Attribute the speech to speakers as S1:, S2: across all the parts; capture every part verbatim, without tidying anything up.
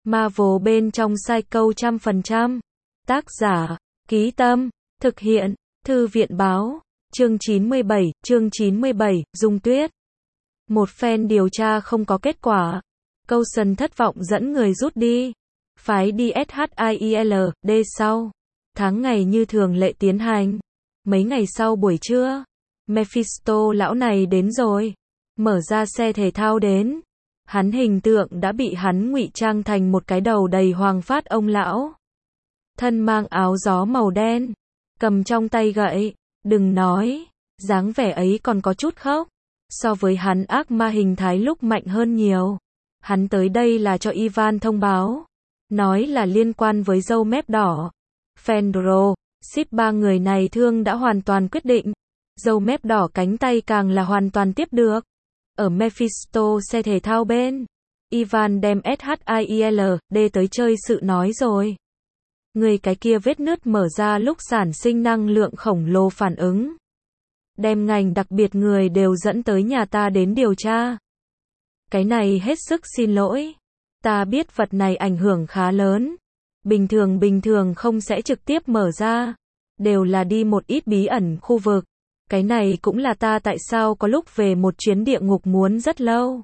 S1: Marvel bên trong Psycho trăm phần trăm. Tác giả, Ký Tâm, thực hiện, Thư viện báo, chương chín mươi bảy, chương chín mươi bảy, Dung Tuyết. Một phen điều tra không có kết quả. Coulson thất vọng dẫn người rút đi. Phái đi SHIELD sau. Tháng ngày như thường lệ tiến hành. Mấy ngày sau buổi trưa, Mephisto lão này đến rồi. Mở ra xe thể thao đến. Hắn hình tượng đã bị hắn ngụy trang thành một cái đầu đầy hoàng phát ông lão. Thân mang áo gió màu đen, cầm trong tay gậy, đừng nói, dáng vẻ ấy còn có chút khóc. So với hắn ác ma hình thái lúc mạnh hơn nhiều. Hắn tới đây là cho Ivan thông báo, nói là liên quan với dâu mép đỏ. Fendro, ship ba người này thương đã hoàn toàn quyết định. Dâu mép đỏ cánh tay càng là hoàn toàn tiếp được. Ở Mephisto xe thể thao bên, Ivan đem SHIELD tới chơi sự nói rồi. Người cái kia vết nứt mở ra lúc sản sinh năng lượng khổng lồ phản ứng. Đem ngành đặc biệt người đều dẫn tới nhà ta đến điều tra. Cái này hết sức xin lỗi. Ta biết vật này ảnh hưởng khá lớn. Bình thường bình thường không sẽ trực tiếp mở ra. Đều là đi một ít bí ẩn khu vực. Cái này cũng là ta tại sao có lúc về một chuyến địa ngục muốn rất lâu.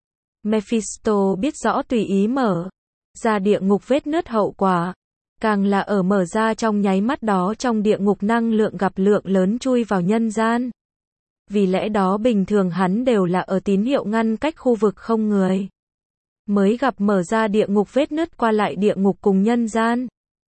S1: Mephisto biết rõ tùy ý mở ra địa ngục vết nứt hậu quả. Càng là ở mở ra trong nháy mắt đó trong địa ngục năng lượng gặp lượng lớn chui vào nhân gian. Vì lẽ đó bình thường hắn đều là ở tín hiệu ngăn cách khu vực không người. Mới gặp mở ra địa ngục vết nứt qua lại địa ngục cùng nhân gian.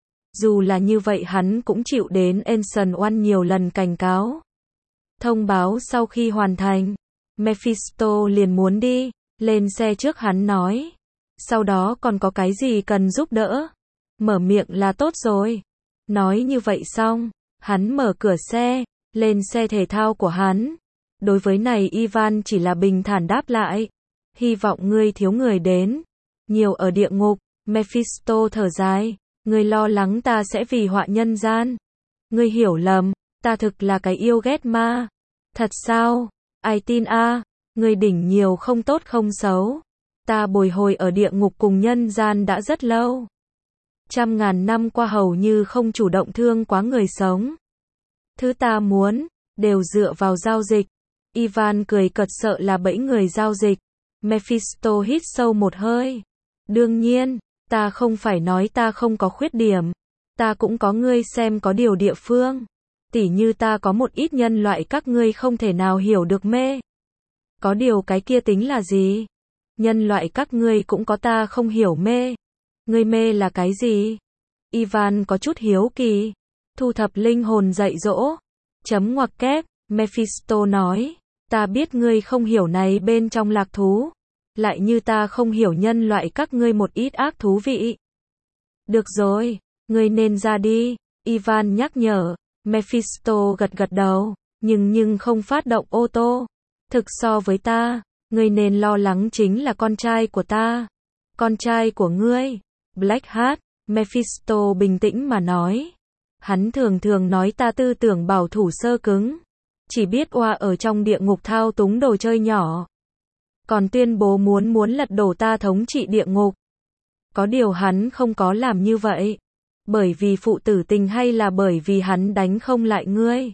S1: Dù là như vậy hắn cũng chịu đến Ancient One nhiều lần cảnh cáo. Thông báo sau khi hoàn thành, Mephisto liền muốn đi, lên xe trước hắn nói. Sau đó còn có cái gì cần giúp đỡ? Mở miệng là tốt rồi. Nói như vậy xong, hắn mở cửa xe, lên xe thể thao của hắn. Đối với này Ivan chỉ là bình thản đáp lại. Hy vọng ngươi thiếu người đến. Nhiều ở địa ngục, Mephisto thở dài. Ngươi lo lắng ta sẽ vì họa nhân gian. Ngươi hiểu lầm, ta thực là cái yêu ghét ma. Thật sao? Ai tin a? À? Ngươi đỉnh nhiều không tốt không xấu. Ta bồi hồi ở địa ngục cùng nhân gian đã rất lâu. Trăm ngàn năm qua hầu như không chủ động thương quá người sống. Thứ ta muốn, đều dựa vào giao dịch. Ivan cười cợt sợ là bẫy người giao dịch. Mephisto hít sâu một hơi. Đương nhiên, ta không phải nói ta không có khuyết điểm. Ta cũng có ngươi xem có điều địa phương. Tỉ như ta có một ít nhân loại các ngươi không thể nào hiểu được mê. Có điều cái kia tính là gì? Nhân loại các ngươi cũng có ta không hiểu mê. Ngươi mê là cái gì? Ivan có chút hiếu kỳ. Thu thập linh hồn dạy dỗ. Chấm ngoặc kép, Mephisto nói. Ta biết ngươi không hiểu này bên trong lạc thú. Lại như ta không hiểu nhân loại các ngươi một ít ác thú vị. Được rồi, ngươi nên ra đi. Ivan nhắc nhở. Mephisto gật gật đầu. Nhưng nhưng không phát động ô tô. Thực so với ta, ngươi nên lo lắng chính là con trai của ta. Con trai của ngươi. Black Hat, Mephisto bình tĩnh mà nói. Hắn thường thường nói ta tư tưởng bảo thủ sơ cứng. Chỉ biết oa ở trong địa ngục thao túng đồ chơi nhỏ. Còn tuyên bố muốn muốn lật đổ ta thống trị địa ngục. Có điều hắn không có làm như vậy. Bởi vì phụ tử tình hay là bởi vì hắn đánh không lại ngươi?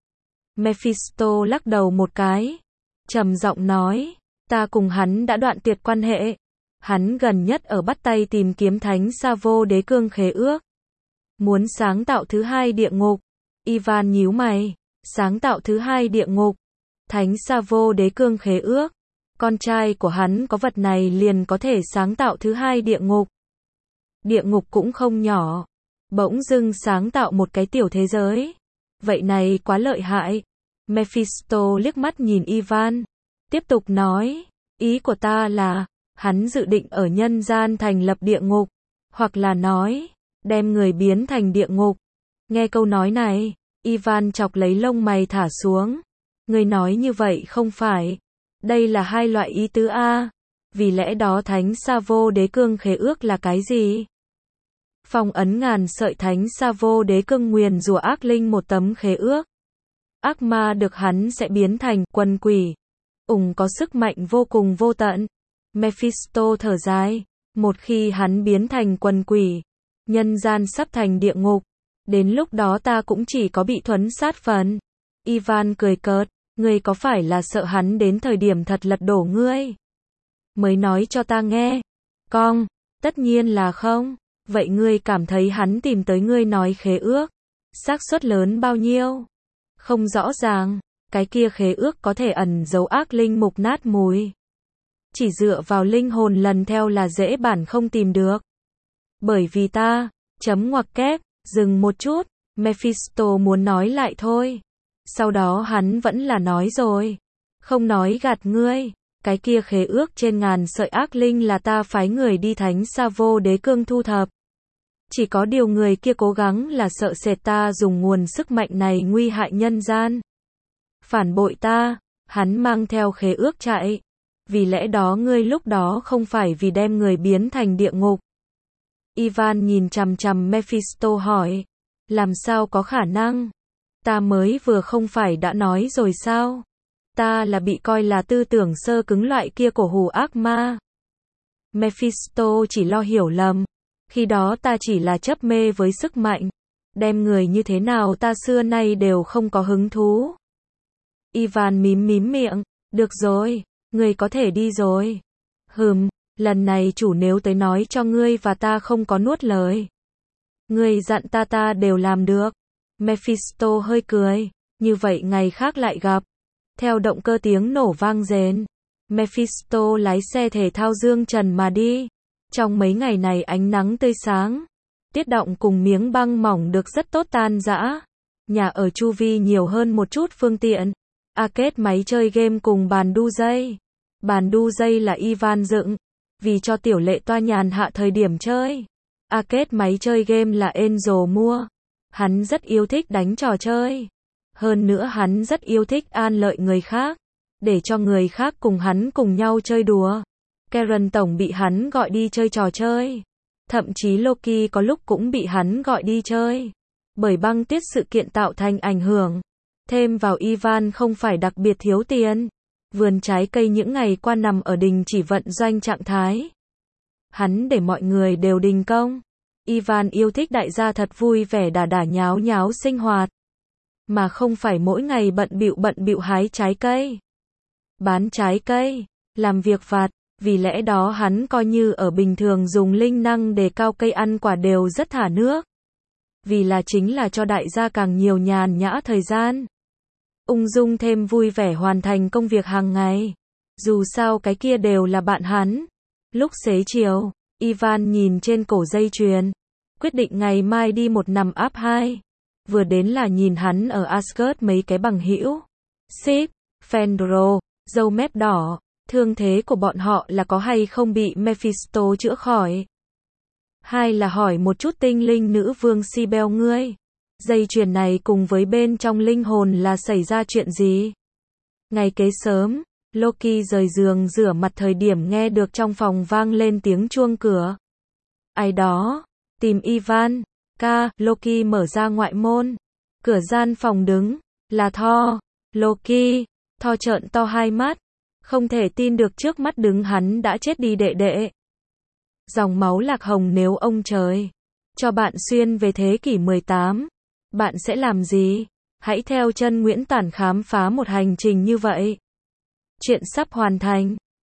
S1: Mephisto lắc đầu một cái. Trầm giọng nói. Ta cùng hắn đã đoạn tuyệt quan hệ. Hắn gần nhất ở bắt tay tìm kiếm thánh Savo đế cương khế ước. Muốn sáng tạo thứ hai địa ngục. Ivan nhíu mày. Sáng tạo thứ hai địa ngục. Thánh Savo đế cương khế ước. Con trai của hắn có vật này liền có thể sáng tạo thứ hai địa ngục. Địa ngục cũng không nhỏ. Bỗng dưng sáng tạo một cái tiểu thế giới. Vậy này quá lợi hại. Mephisto liếc mắt nhìn Ivan. Tiếp tục nói. Ý của ta là. Hắn dự định ở nhân gian thành lập địa ngục. Hoặc là nói. Đem người biến thành địa ngục. Nghe câu nói này. Ivan chọc lấy lông mày thả xuống. Người nói như vậy không phải. Đây là hai loại ý tứ A. Vì lẽ đó thánh Savo đế cương khế ước là cái gì? Phong ấn ngàn sợi thánh Savo đế cương nguyền rủa ác linh một tấm khế ước. Ác ma được hắn sẽ biến thành quần quỷ. Ủng có sức mạnh vô cùng vô tận. Mephisto thở dài. Một khi hắn biến thành quần quỷ, nhân gian sắp thành địa ngục, đến lúc đó ta cũng chỉ có bị thuấn sát phần. Ivan cười cợt, ngươi có phải là sợ hắn đến thời điểm thật lật đổ ngươi? Mới nói cho ta nghe. Cong, tất nhiên là không. Vậy ngươi cảm thấy hắn tìm tới ngươi nói khế ước, xác suất lớn bao nhiêu? Không rõ ràng, cái kia khế ước có thể ẩn giấu ác linh mục nát mùi. Chỉ dựa vào linh hồn lần theo là dễ bản không tìm được. Bởi vì ta, chấm ngoặc kép, dừng một chút, Mephisto muốn nói lại thôi. Sau đó hắn vẫn là nói rồi. Không nói gạt ngươi, cái kia khế ước trên ngàn sợi ác linh là ta phái người đi thánh Sa Vô Đế Cương thu thập. Chỉ có điều người kia cố gắng là sợ sệt ta dùng nguồn sức mạnh này nguy hại nhân gian. Phản bội ta, hắn mang theo khế ước chạy. Vì lẽ đó ngươi lúc đó không phải vì đem người biến thành địa ngục. Ivan nhìn chằm chằm Mephisto hỏi. Làm sao có khả năng? Ta mới vừa không phải đã nói rồi sao? Ta là bị coi là tư tưởng sơ cứng loại kia cổ hủ ác ma. Mephisto chỉ lo hiểu lầm. Khi đó ta chỉ là chấp mê với sức mạnh. Đem người như thế nào ta xưa nay đều không có hứng thú. Ivan mím mím miệng. Được rồi, ngươi có thể đi rồi. Hừm, lần này chủ nếu tới nói cho ngươi và ta không có nuốt lời. Ngươi dặn ta ta đều làm được. Mephisto hơi cười. Như vậy ngày khác lại gặp. Theo động cơ tiếng nổ vang rền, Mephisto lái xe thể thao dương trần mà đi. Trong mấy ngày này ánh nắng tươi sáng, tiết động cùng miếng băng mỏng được rất tốt tan rã. Nhà ở chu vi nhiều hơn một chút phương tiện. Arcade máy chơi game cùng bàn đu dây. Bàn đu dây là Ivan dựng, vì cho tiểu lệ toa nhàn hạ thời điểm chơi. Arcade máy chơi game là Angel mua. Hắn rất yêu thích đánh trò chơi. Hơn nữa hắn rất yêu thích an lợi người khác, để cho người khác cùng hắn cùng nhau chơi đùa. Karen tổng bị hắn gọi đi chơi trò chơi. Thậm chí Loki có lúc cũng bị hắn gọi đi chơi. Bởi băng tuyết sự kiện tạo thành ảnh hưởng. Thêm vào Ivan không phải đặc biệt thiếu tiền. Vườn trái cây những ngày qua nằm ở đình chỉ vận doanh trạng thái. Hắn để mọi người đều đình công. Ivan yêu thích đại gia thật vui vẻ đả đả nháo nháo sinh hoạt. Mà không phải mỗi ngày bận bịu bận bịu hái trái cây, bán trái cây, làm việc vặt. Vì lẽ đó hắn coi như ở bình thường dùng linh năng đề cao cây ăn quả đều rất thả nước. Vì là chính là cho đại gia càng nhiều nhàn nhã thời gian. Ung dung thêm vui vẻ hoàn thành công việc hàng ngày. Dù sao cái kia đều là bạn hắn. Lúc xế chiều, Ivan nhìn trên cổ dây chuyền, quyết định ngày mai đi một nằm áp hai. Vừa đến là nhìn hắn ở Asgard mấy cái bằng hữu. Sip, Fendro, dâu mép đỏ, thương thế của bọn họ là có hay không bị Mephisto chữa khỏi. Hai là hỏi một chút tinh linh nữ vương Sibel ngươi. Dây chuyền này cùng với bên trong linh hồn là xảy ra chuyện gì? Ngày kế sớm, Loki rời giường rửa mặt thời điểm nghe được trong phòng vang lên tiếng chuông cửa. Ai đó? Tìm Ivan. Ca, Loki mở ra ngoại môn. Cửa gian phòng đứng, là Thor. Loki, Thor trợn to hai mắt. Không thể tin được trước mắt đứng hắn đã chết đi đệ đệ. Dòng máu lạc hồng nếu ông trời cho bạn xuyên về thế kỷ mười tám, bạn sẽ làm gì? Hãy theo chân Nguyễn Tản khám phá một hành trình như vậy. Chuyện sắp hoàn thành.